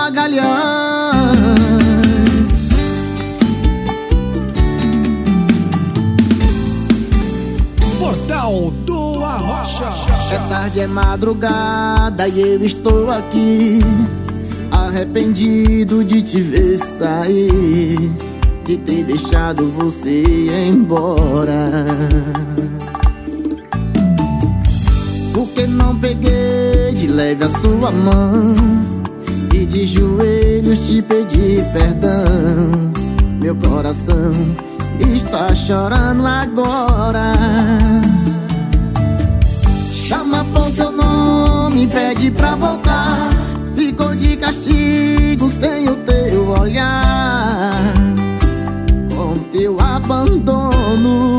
Magalhães. Portal do Arrocha. É tarde, é madrugada e eu estou aqui, arrependido de te ver sair, de ter deixado você ir embora. Porque não peguei de leve a sua mão e de joelhos te pedi perdão. Meu coração está chorando agora. Chama por seu nome, pede pra voltar. Ficou de castigo sem o teu olhar, com teu abandono.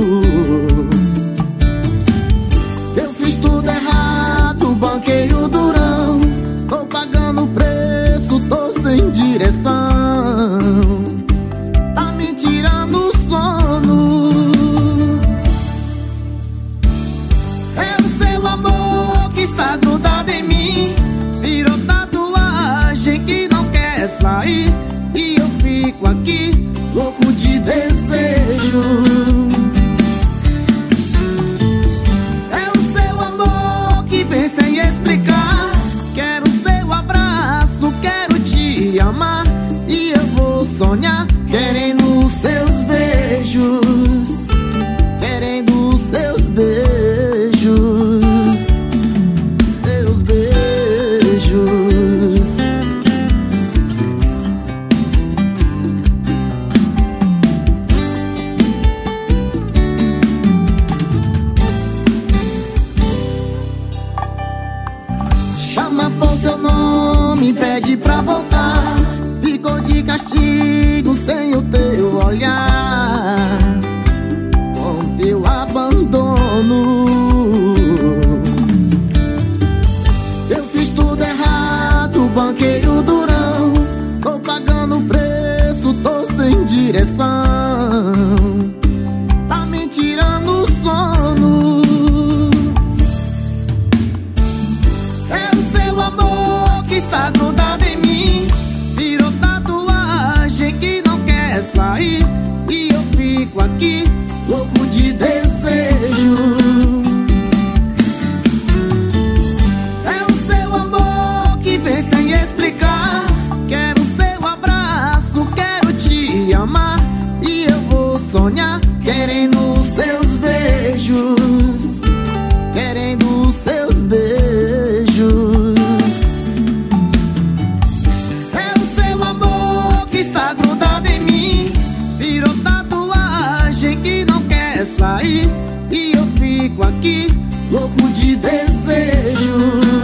Eu fiz tudo errado, banquei o durão, tô pagando o preço, tô sem direção, tá me tirando o sono. É o seu amor que está grudado em mim, virou tatuagem que não quer sair, e eu fico aqui louco de desejo. É o seu amor que vem sem explicar. Quero seu abraço, quero te amar, e eu vou sonhar querendo os seus beijos, querendo os seus beijos, seus beijos. Chama por seu nome, pede pra voltar. Ficou de castigo sem o teu olhar, com teu abandono. Eu fiz tudo errado, banquei o durão, tô pagando o preço, tô sem direção, tá me tirando o sono. É o seu amor que está grudado em mim, virou tatuagem que não quer sair, e eu fico aqui louco de desejo. É o seu amor que vem sem explicar. Quero seu abraço, quero te amar, e eu vou sonhar querendo os seus beijos, querendo os seus beijos. É o seu amor que está grudado em mim, virou tatuagem que não quer sair, e eu fico aqui louco de desejo.